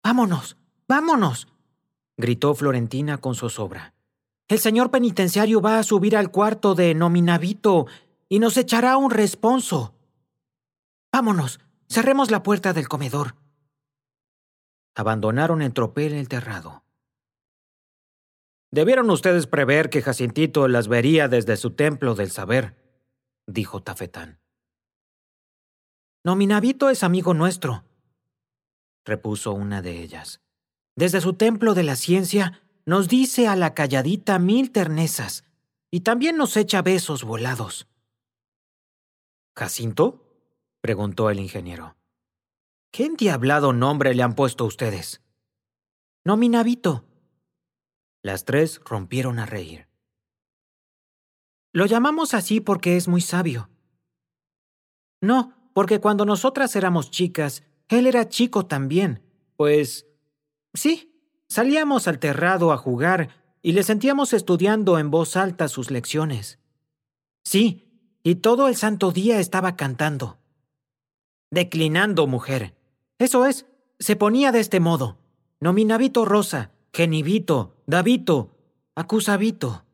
«¡Vámonos! ¡Vámonos!», gritó Florentina con zozobra. «El señor penitenciario va a subir al cuarto de Nominavito y nos echará un responso. Vámonos, cerremos la puerta del comedor». Abandonaron en tropel el terrado. «Debieron ustedes prever que Jacintito las vería desde su templo del saber», dijo Tafetán. «Nominavito es amigo nuestro», repuso una de ellas. «Desde su templo de la ciencia nos dice a la calladita 1000 ternezas y también nos echa besos volados». «¿Jacinto?», preguntó el ingeniero. «¿Qué endiablado nombre le han puesto ustedes?» «Nominavito». Las tres rompieron a reír. «Lo llamamos así porque es muy sabio». «No, porque cuando nosotras éramos chicas, él era chico también. Pues sí, salíamos al terrado a jugar y le sentíamos estudiando en voz alta sus lecciones. Sí, y todo el santo día estaba cantando. Declinando, mujer. Eso es, se ponía de este modo: Nominavito Rosa, Genivito, Davito, Acusavito».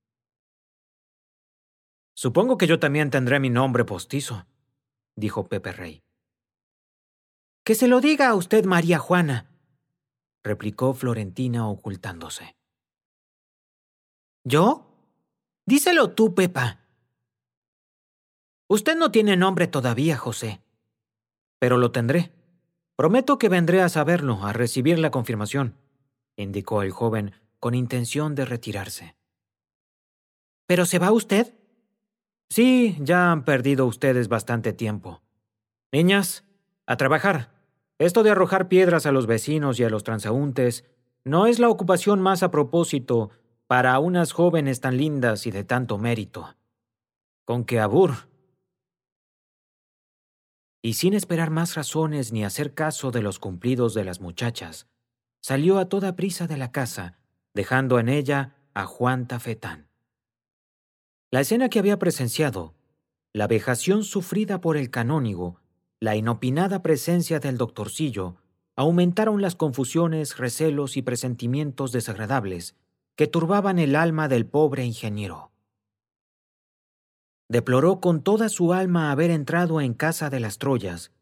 «Supongo que yo también tendré mi nombre postizo», dijo Pepe Rey. «Que se lo diga a usted María Juana», replicó Florentina ocultándose. «¿Yo? Díselo tú, Pepa». «Usted no tiene nombre todavía, José». «Pero lo tendré. Prometo que vendré a saberlo, a recibir la confirmación», indicó el joven con intención de retirarse. «¿Pero se va usted?» «Sí, ya han perdido ustedes bastante tiempo. Niñas, a trabajar. Esto de arrojar piedras a los vecinos y a los transeúntes no es la ocupación más a propósito para unas jóvenes tan lindas y de tanto mérito. Con que abur». Y sin esperar más razones ni hacer caso de los cumplidos de las muchachas, salió a toda prisa de la casa, dejando en ella a Juan Tafetán. La escena que había presenciado, la vejación sufrida por el canónigo, la inopinada presencia del doctorcillo, aumentaron las confusiones, recelos y presentimientos desagradables que turbaban el alma del pobre ingeniero. Deploró con toda su alma haber entrado en casa de las Troyas